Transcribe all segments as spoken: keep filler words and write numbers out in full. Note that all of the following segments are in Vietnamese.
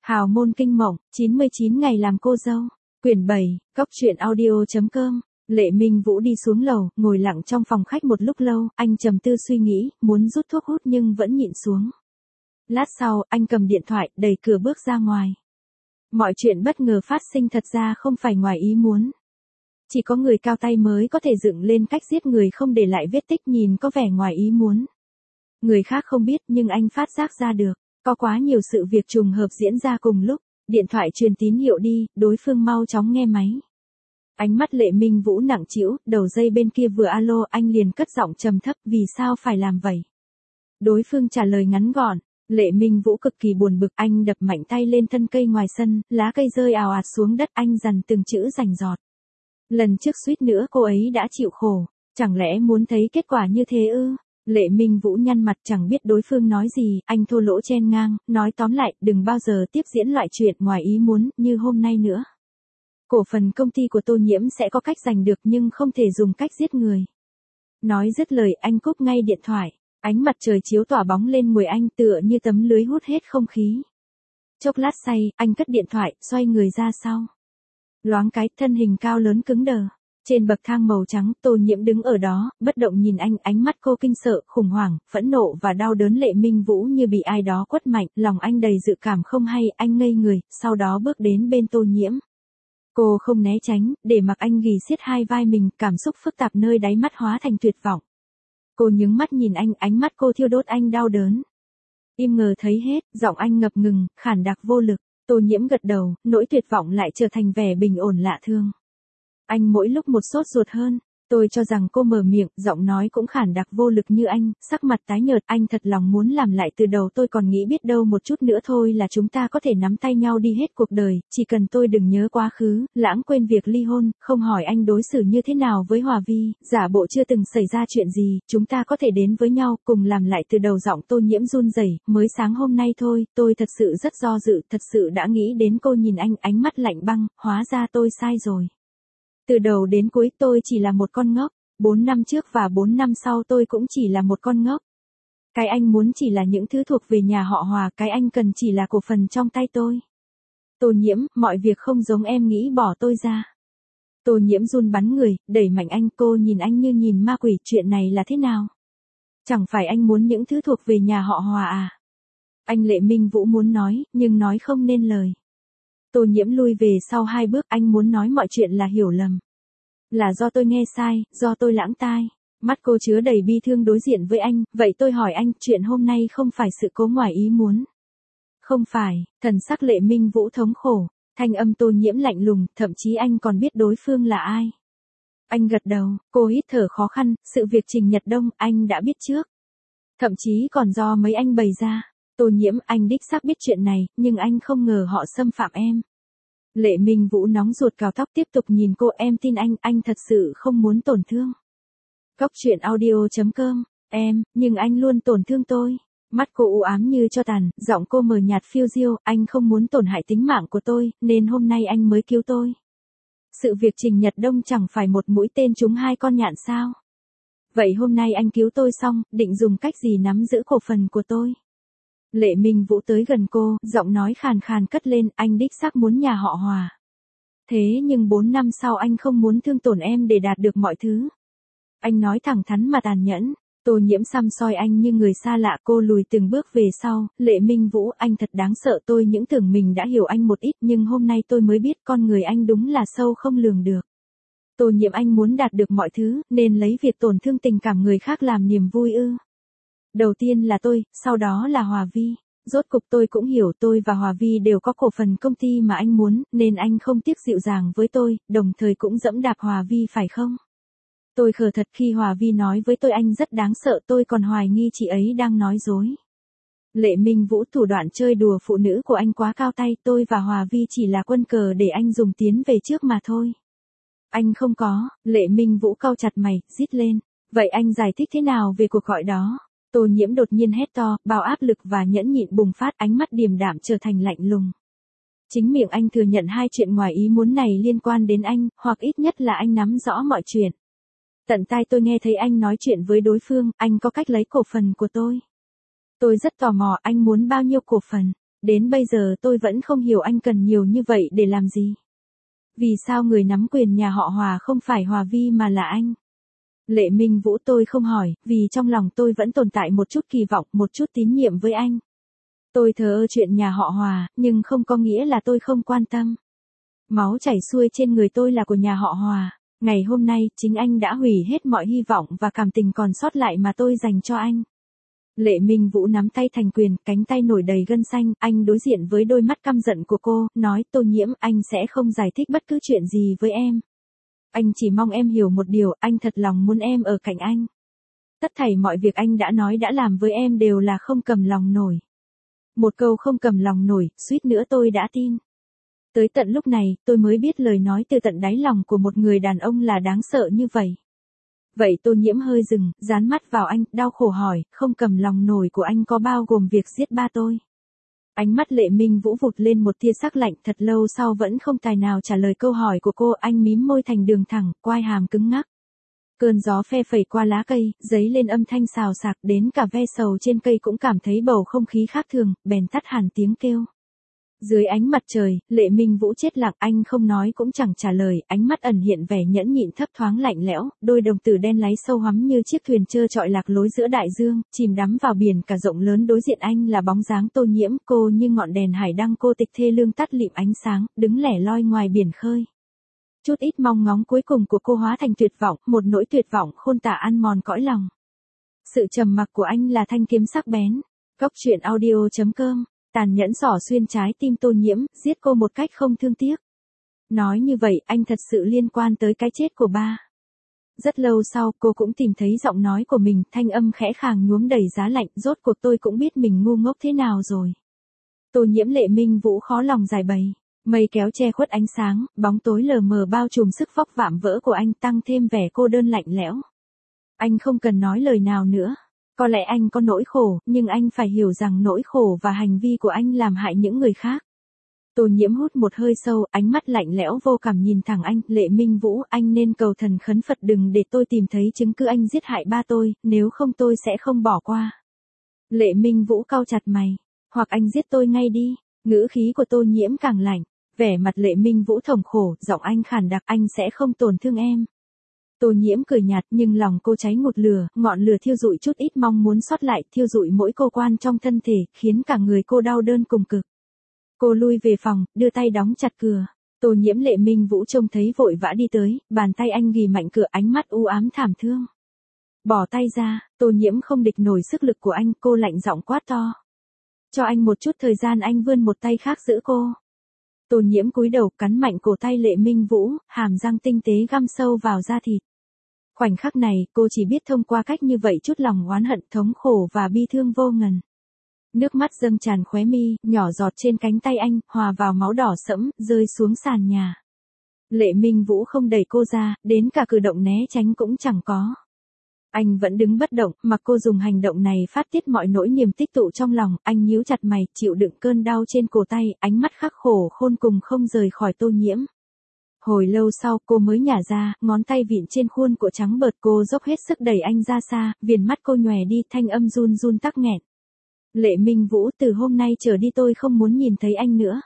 Hào môn kinh mộng, chín mươi chín ngày làm cô dâu. Quyển bảy, Cốc truyện audio.com. Lệ Minh Vũ đi xuống lầu, ngồi lặng trong phòng khách một lúc lâu, anh trầm tư suy nghĩ, muốn rút thuốc hút nhưng vẫn nhịn xuống. Lát sau, anh cầm điện thoại, đẩy cửa bước ra ngoài. Mọi chuyện bất ngờ phát sinh thật ra không phải ngoài ý muốn. Chỉ có người cao tay mới có thể dựng lên cách giết người không để lại vết tích nhìn có vẻ ngoài ý muốn. Người khác không biết nhưng anh phát giác ra được. Có quá nhiều sự việc trùng hợp diễn ra cùng lúc, điện thoại truyền tín hiệu đi, đối phương mau chóng nghe máy. Ánh mắt Lệ Minh Vũ nặng trĩu, đầu dây bên kia vừa alo anh liền cất giọng trầm thấp, vì sao phải làm vậy? Đối phương trả lời ngắn gọn, Lệ Minh Vũ cực kỳ buồn bực, anh đập mạnh tay lên thân cây ngoài sân, lá cây rơi ào ạt xuống đất, anh dằn từng chữ rành rọt. Lần trước suýt nữa cô ấy đã chịu khổ, chẳng lẽ muốn thấy kết quả như thế ư? Lệ Minh Vũ nhăn mặt chẳng biết đối phương nói gì, anh thô lỗ chen ngang, nói tóm lại, đừng bao giờ tiếp diễn loại chuyện ngoài ý muốn, như hôm nay nữa. Cổ phần công ty của Tô Nhiễm sẽ có cách giành được nhưng không thể dùng cách giết người. Nói dứt lời anh cúp ngay điện thoại, ánh mặt trời chiếu tỏa bóng lên người anh tựa như tấm lưới hút hết không khí. Chốc lát say, anh cất điện thoại, xoay người ra sau. Loáng cái, thân hình cao lớn cứng đờ. Trên bậc thang màu trắng, Tô Nhiễm đứng ở đó, bất động nhìn anh, ánh mắt cô kinh sợ, khủng hoảng, phẫn nộ và đau đớn. Lệ Minh Vũ như bị ai đó quất mạnh, lòng anh đầy dự cảm không hay, anh ngây người, sau đó bước đến bên Tô Nhiễm. Cô không né tránh, để mặc anh ghì siết hai vai mình, cảm xúc phức tạp nơi đáy mắt hóa thành tuyệt vọng. Cô nhướng mắt nhìn anh, ánh mắt cô thiêu đốt anh đau đớn. Im ngờ thấy hết, giọng anh ngập ngừng, khản đặc vô lực. Tô Nhiễm gật đầu, nỗi tuyệt vọng lại trở thành vẻ bình ổn lạ thường. Anh mỗi lúc một sốt ruột hơn, tôi cho rằng cô mở miệng, giọng nói cũng khản đặc vô lực như anh, sắc mặt tái nhợt, anh thật lòng muốn làm lại từ đầu, tôi còn nghĩ biết đâu một chút nữa thôi là chúng ta có thể nắm tay nhau đi hết cuộc đời, chỉ cần tôi đừng nhớ quá khứ, lãng quên việc ly hôn, không hỏi anh đối xử như thế nào với Hòa Vi, giả bộ chưa từng xảy ra chuyện gì, chúng ta có thể đến với nhau, cùng làm lại từ đầu. Giọng Tô Nhiễm run rẩy, mới sáng hôm nay thôi, tôi thật sự rất do dự, thật sự đã nghĩ đến cô. Nhìn anh, ánh mắt lạnh băng, hóa ra tôi sai rồi. Từ đầu đến cuối tôi chỉ là một con ngốc, bốn năm trước và bốn năm sau tôi cũng chỉ là một con ngốc. Cái anh muốn chỉ là những thứ thuộc về nhà họ Hòa, cái anh cần chỉ là cổ phần trong tay tôi. Tô Nhiễm, mọi việc không giống em nghĩ, bỏ tôi ra. Tô Nhiễm run bắn người, đẩy mạnh anh, cô nhìn anh như nhìn ma quỷ, chuyện này là thế nào? Chẳng phải anh muốn những thứ thuộc về nhà họ Hòa à? Anh Lệ Minh Vũ muốn nói, nhưng nói không nên lời. Tô Nhiễm lui về sau hai bước, anh muốn nói mọi chuyện là hiểu lầm. Là do tôi nghe sai, do tôi lãng tai. Mắt cô chứa đầy bi thương đối diện với anh, vậy tôi hỏi anh, chuyện hôm nay không phải sự cố ngoài ý muốn. Không phải, thần sắc Lệ Minh Vũ thống khổ, thanh âm Tô Nhiễm lạnh lùng, thậm chí anh còn biết đối phương là ai. Anh gật đầu, cô hít thở khó khăn, sự việc Trình Nhật Đông, anh đã biết trước. Thậm chí còn do mấy anh bày ra. Tô Nhiễm, anh đích xác biết chuyện này, nhưng anh không ngờ họ xâm phạm em. Lệ Minh Vũ nóng ruột cào tóc, tiếp tục nhìn cô, em tin anh, anh thật sự không muốn tổn thương. Cốc truyện audio.com, em, nhưng anh luôn tổn thương tôi. Mắt cô u ám như tro tàn, giọng cô mờ nhạt phiêu diêu, anh không muốn tổn hại tính mạng của tôi, nên hôm nay anh mới cứu tôi. Sự việc Trình Nhật Đông chẳng phải một mũi tên trúng hai con nhạn sao? Vậy hôm nay anh cứu tôi xong, định dùng cách gì nắm giữ cổ phần của tôi? Lệ Minh Vũ tới gần cô, giọng nói khàn khàn cất lên, anh đích xác muốn nhà họ Hòa. Thế nhưng bốn năm sau anh không muốn thương tổn em để đạt được mọi thứ. Anh nói thẳng thắn mà tàn nhẫn. Tô Nhiễm xăm soi anh như người xa lạ, cô lùi từng bước về sau. Lệ Minh Vũ, anh thật đáng sợ, tôi những tưởng mình đã hiểu anh một ít, nhưng hôm nay tôi mới biết con người anh đúng là sâu không lường được. Tô Nhiễm, anh muốn đạt được mọi thứ, nên lấy việc tổn thương tình cảm người khác làm niềm vui ư? Đầu tiên là tôi, sau đó là Hòa Vi. Rốt cục tôi cũng hiểu, tôi và Hòa Vi đều có cổ phần công ty mà anh muốn, nên anh không tiếc dịu dàng với tôi, đồng thời cũng dẫm đạp Hòa Vi phải không? Tôi khờ thật khi Hòa Vi nói với tôi anh rất đáng sợ, tôi còn hoài nghi chị ấy đang nói dối. Lệ Minh Vũ, thủ đoạn chơi đùa phụ nữ của anh quá cao tay, tôi và Hòa Vi chỉ là quân cờ để anh dùng tiến về trước mà thôi. Anh không có. Lệ Minh Vũ cau chặt mày, rít lên. Vậy anh giải thích thế nào về cuộc gọi đó? Tô Nhiễm đột nhiên hét to, bao áp lực và nhẫn nhịn bùng phát, ánh mắt điềm đạm trở thành lạnh lùng. Chính miệng anh thừa nhận hai chuyện ngoài ý muốn này liên quan đến anh, hoặc ít nhất là anh nắm rõ mọi chuyện. Tận tai tôi nghe thấy anh nói chuyện với đối phương, anh có cách lấy cổ phần của tôi. Tôi rất tò mò, anh muốn bao nhiêu cổ phần? đến bây giờ tôi vẫn không hiểu anh cần nhiều như vậy để làm gì. Vì sao người nắm quyền nhà họ Hòa không phải Hòa Vi mà là anh? Lệ Minh Vũ, tôi không hỏi, vì trong lòng tôi vẫn tồn tại một chút kỳ vọng, một chút tín nhiệm với anh. Tôi thờ ơ chuyện nhà họ Hòa, nhưng không có nghĩa là tôi không quan tâm. Máu chảy xuôi trên người tôi là của nhà họ Hòa. Ngày hôm nay, chính anh đã hủy hết mọi hy vọng và cảm tình còn sót lại mà tôi dành cho anh. Lệ Minh Vũ nắm tay thành quyền, cánh tay nổi đầy gân xanh, anh đối diện với đôi mắt căm giận của cô, nói, Tô Nhiễm, anh sẽ không giải thích bất cứ chuyện gì với em. Anh chỉ mong em hiểu một điều, anh thật lòng muốn em ở cạnh anh. Tất thảy mọi việc anh đã nói đã làm với em đều là không cầm lòng nổi. Một câu không cầm lòng nổi, suýt nữa tôi đã tin. Tới tận lúc này, tôi mới biết lời nói từ tận đáy lòng của một người đàn ông là đáng sợ như vậy. Vậy Tô Nhiễm hơi dừng, dán mắt vào anh, đau khổ hỏi, không cầm lòng nổi của anh có bao gồm việc giết ba tôi? Ánh mắt Lệ Minh Vũ vụt lên một tia sắc lạnh, thật lâu sau vẫn không tài nào trả lời câu hỏi của cô, anh mím môi thành đường thẳng, quai hàm cứng ngắc. Cơn gió phe phẩy qua lá cây, giấy lên âm thanh xào xạc, đến cả ve sầu trên cây cũng cảm thấy bầu không khí khác thường, bèn tắt hẳn tiếng kêu. Dưới ánh mặt trời, Lệ Minh Vũ chết lặng, anh không nói cũng chẳng trả lời, ánh mắt ẩn hiện vẻ nhẫn nhịn thấp thoáng lạnh lẽo, đôi đồng tử đen láy sâu hoắm như chiếc thuyền trơ trọi lạc lối giữa đại dương, chìm đắm vào biển cả rộng lớn. Đối diện anh là bóng dáng Tô Nhiễm, cô như ngọn đèn hải đăng cô tịch thê lương tắt lịm ánh sáng, đứng lẻ loi ngoài biển khơi. Chút ít mong ngóng cuối cùng của cô hóa thành tuyệt vọng, một nỗi tuyệt vọng khôn tả ăn mòn cõi lòng. Sự trầm mặc của anh là thanh kiếm sắc bén. Góc truyện audio chấm com. Tàn nhẫn xỏ xuyên trái tim Tô Nhiễm, giết cô một cách không thương tiếc. Nói như vậy, anh thật sự liên quan tới cái chết của ba. Rất lâu sau, cô cũng tìm thấy giọng nói của mình, thanh âm khẽ khàng nhuốm đầy giá lạnh, rốt cuộc tôi cũng biết mình ngu ngốc thế nào rồi. Tô Nhiễm. Lệ Minh Vũ khó lòng giải bày. Mây kéo che khuất ánh sáng, bóng tối lờ mờ bao trùm sức vóc vạm vỡ của anh, tăng thêm vẻ cô đơn lạnh lẽo. Anh không cần nói lời nào nữa. Có lẽ anh có nỗi khổ, nhưng anh phải hiểu rằng nỗi khổ và hành vi của anh làm hại những người khác. Tô Nhiễm hút một hơi sâu, ánh mắt lạnh lẽo vô cảm nhìn thẳng anh, Lệ Minh Vũ, anh nên cầu thần khấn Phật đừng để tôi tìm thấy chứng cứ anh giết hại ba tôi, nếu không tôi sẽ không bỏ qua. Lệ Minh Vũ cau chặt mày, hoặc anh giết tôi ngay đi. Ngữ khí của Tô Nhiễm càng lạnh, vẻ mặt Lệ Minh Vũ thống khổ, giọng anh khàn đặc, anh sẽ không tổn thương em. Tô Nhiễm cười nhạt nhưng lòng cô cháy ngút lửa, ngọn lửa thiêu rụi chút ít mong muốn sót lại, thiêu rụi mỗi cơ quan trong thân thể, khiến cả người cô đau đớn cùng cực. Cô lui về phòng, đưa tay đóng chặt cửa. Tô Nhiễm. Lệ Minh Vũ trông thấy vội vã đi tới, bàn tay anh ghì mạnh cửa, ánh mắt u ám thảm thương. Bỏ tay ra. Tô Nhiễm không địch nổi sức lực của anh, cô lạnh giọng quát to. Cho anh một chút thời gian. Anh vươn một tay khác giữ cô. Tô Nhiễm cúi đầu, cắn mạnh cổ tay Lệ Minh Vũ, hàm răng tinh tế găm sâu vào da thịt. Khoảnh khắc này, cô chỉ biết thông qua cách như vậy chút lòng oán hận, thống khổ và bi thương vô ngần. Nước mắt dâng tràn khóe mi, nhỏ giọt trên cánh tay anh, hòa vào máu đỏ sẫm, rơi xuống sàn nhà. Lệ Minh Vũ không đẩy cô ra, đến cả cử động né tránh cũng chẳng có. Anh vẫn đứng bất động, mặc cô dùng hành động này phát tiết mọi nỗi niềm tích tụ trong lòng, anh nhíu chặt mày, chịu đựng cơn đau trên cổ tay, ánh mắt khắc khổ khôn cùng không rời khỏi Tô Nhiễm. Hồi lâu sau, cô mới nhả ra, ngón tay vịn trên khuôn cổ trắng bợt, cô dốc hết sức đẩy anh ra xa, viền mắt cô nhòe đi, thanh âm run run tắc nghẹn. Lệ Minh Vũ, từ hôm nay trở đi tôi không muốn nhìn thấy anh nữa.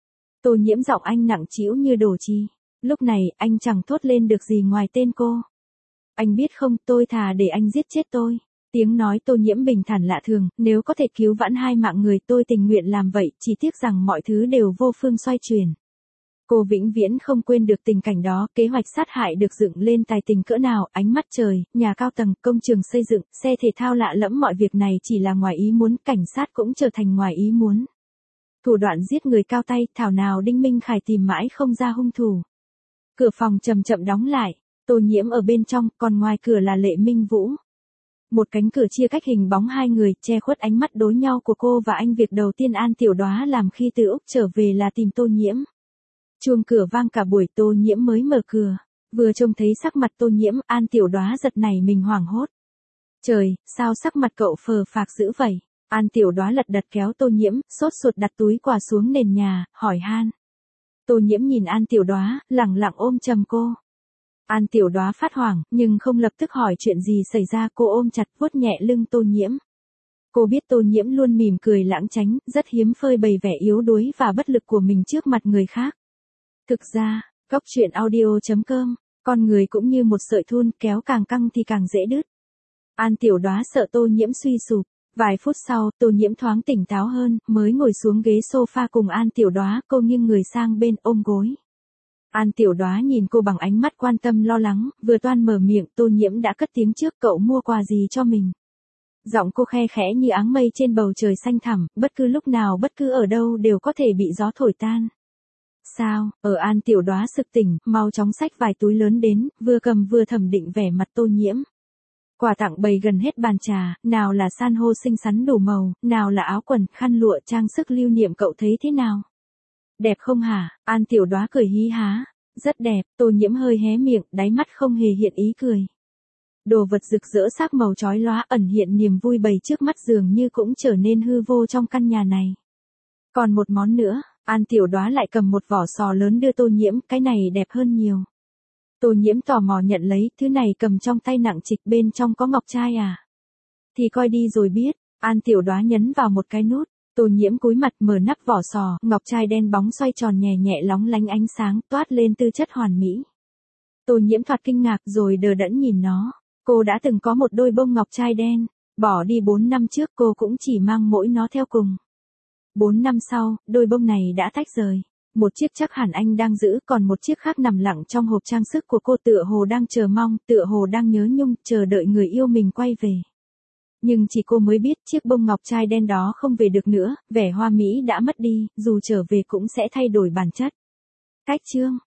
Tô Nhiễm, giọng anh nặng trĩu như đổ chì. Lúc này, anh chẳng thốt lên được gì ngoài tên cô. Anh biết không, tôi thà để anh giết chết tôi. Tiếng nói Tô Nhiễm bình thản lạ thường, nếu có thể cứu vãn hai mạng người tôi tình nguyện làm vậy, chỉ tiếc rằng mọi thứ đều vô phương xoay chuyển. Cô vĩnh viễn không quên được tình cảnh đó, kế hoạch sát hại được dựng lên tài tình cỡ nào, ánh mắt trời, nhà cao tầng, công trường xây dựng, xe thể thao lạ lẫm, mọi việc này chỉ là ngoài ý muốn, cảnh sát cũng trở thành ngoài ý muốn. Thủ đoạn giết người cao tay, thảo nào Đinh Minh Khải tìm mãi không ra hung thủ. Cửa phòng chậm chậm đóng lại, Tô Nhiễm ở bên trong, còn ngoài cửa là Lệ Minh Vũ. Một cánh cửa chia cách hình bóng hai người, che khuất ánh mắt đối nhau của cô và anh. Việc đầu tiên An Tiểu Đóa làm khi từ Úc trở về là tìm Tô Nhiễm. Chuông cửa vang cả buổi, Tô Nhiễm mới mở cửa. Vừa trông thấy sắc mặt Tô Nhiễm, An Tiểu Đóa giật nảy mình hoảng hốt. Trời, sao sắc mặt cậu phờ phạc dữ vậy? An Tiểu Đóa lật đật kéo Tô Nhiễm, sốt ruột đặt túi quà xuống nền nhà, hỏi han. Tô Nhiễm nhìn An Tiểu Đóa, lẳng lặng ôm chầm cô. An Tiểu Đóa phát hoảng, nhưng không lập tức hỏi chuyện gì xảy ra, cô ôm chặt vuốt nhẹ lưng Tô Nhiễm. Cô biết Tô Nhiễm luôn mỉm cười lãng tránh, rất hiếm phơi bày vẻ yếu đuối và bất lực của mình trước mặt người khác. Thực ra, Góc truyện audio chấm com, con người cũng như một sợi thun, kéo càng căng thì càng dễ đứt. An Tiểu Đoá sợ Tô Nhiễm suy sụp. Vài phút sau, Tô Nhiễm thoáng tỉnh táo hơn, mới ngồi xuống ghế sofa cùng An Tiểu Đoá, cô nghiêng người sang bên ôm gối. An Tiểu Đoá nhìn cô bằng ánh mắt quan tâm lo lắng, vừa toan mở miệng Tô Nhiễm đã cất tiếng trước, cậu mua quà gì cho mình? Giọng cô khe khẽ như áng mây trên bầu trời xanh thẳm, bất cứ lúc nào bất cứ ở đâu đều có thể bị gió thổi tan. Sao, ở An Tiểu Đoá sực tỉnh, mau chóng xách vài túi lớn đến, vừa cầm vừa thẩm định vẻ mặt Tô Nhiễm. Quà tặng bày gần hết bàn trà, nào là san hô xinh xắn đủ màu, nào là áo quần, khăn lụa, trang sức lưu niệm, cậu thấy thế nào? Đẹp không hả? An Tiểu Đoá cười hí há. Rất đẹp, Tô Nhiễm hơi hé miệng, đáy mắt không hề hiện ý cười. Đồ vật rực rỡ sắc màu chói lóa ẩn hiện niềm vui bày trước mắt dường như cũng trở nên hư vô trong căn nhà này. Còn một món nữa, An Tiểu Đoá lại cầm một vỏ sò lớn đưa Tô Nhiễm, cái này đẹp hơn nhiều. Tô Nhiễm tò mò nhận lấy, thứ này cầm trong tay nặng trịch, bên trong có ngọc trai à? Thì coi đi rồi biết. An Tiểu Đoá nhấn vào một cái nút, Tô Nhiễm cúi mặt mở nắp vỏ sò, ngọc trai đen bóng xoay tròn nhẹ nhẹ lóng lánh ánh sáng, toát lên tư chất hoàn mỹ. Tô Nhiễm thoạt kinh ngạc rồi đờ đẫn nhìn nó. Cô đã từng có một đôi bông ngọc trai đen, bỏ đi bốn năm trước cô cũng chỉ mang mỗi nó theo cùng. Bốn năm sau, đôi bông này đã tách rời. Một chiếc chắc hẳn anh đang giữ, còn một chiếc khác nằm lặng trong hộp trang sức của cô, tựa hồ đang chờ mong, tựa hồ đang nhớ nhung, chờ đợi người yêu mình quay về. Nhưng chỉ cô mới biết chiếc bông ngọc trai đen đó không về được nữa, vẻ hoa mỹ đã mất đi, dù trở về cũng sẽ thay đổi bản chất. Cách chương